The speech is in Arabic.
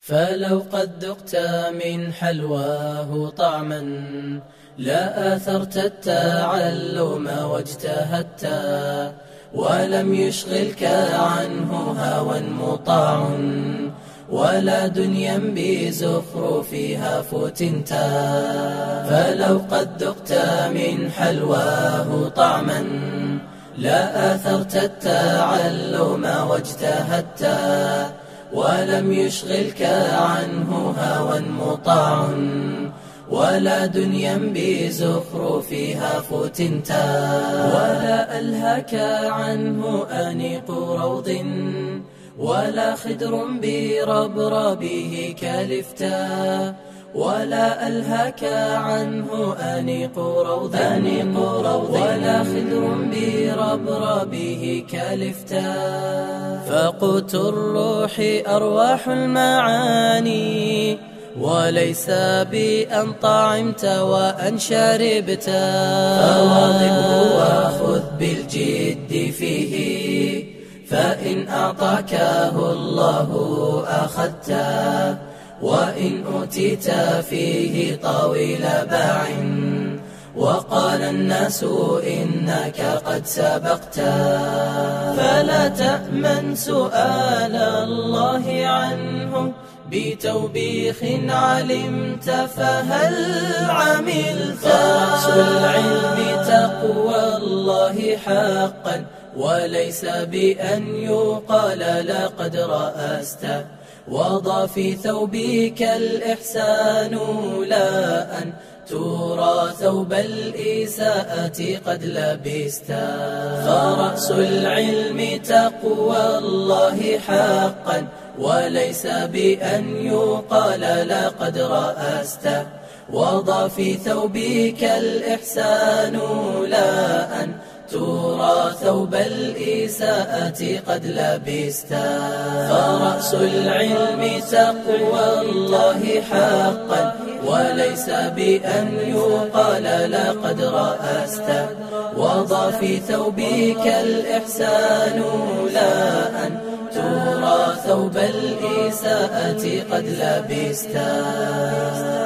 فلو قد ذقت من حلواه طعما لا آثرت التعلم واجتهدت ولم يشغلك عنه هوى مطاع ولا دنيا بزخرفها فتنتا. فلو قد ذقت من حلواه طعما لا آثرت التعلم واجتهدت ولم يشغلك عنه هوى مطاع ولا دنيا بزخرفها فتنتا. ولا ألهك عنه أنيق روض ولا خدر بربربه كلفتا. ولا ألهك عنه أنيق روض ولا خدر بربربه كلفتا. فقوت الروح أرواح المعاني وليس بأن طعمت وأن شربت. فواظبه وخذ بالجد فيه فإن أعطاكه الله أخذته وإن أوتيت فيه طويل باع وقال الناس إنك قد سبقت. فلا تأمن سؤال الله عنه بتوبيخ علمت فهل عملت. فرأس العلم تقوى الله حقا وليس بأن يقال لقد رأست. وضع في ثوبك الإحسان لا أن ترى ثوب الإساءة قد لبستا. فرأس العلم تقوى الله حقا وليس بأن يقال لقد رأست. وضع في ثوبك الإحسان لا أن ترى ثوب الإساءة قد لبستا. فرأس العلم تقوى الله حقا وليس بأن يقال لقد رأست. وضع في ثوبك الإحسان لا أن ترى ثوب الإساءة قد لبستا.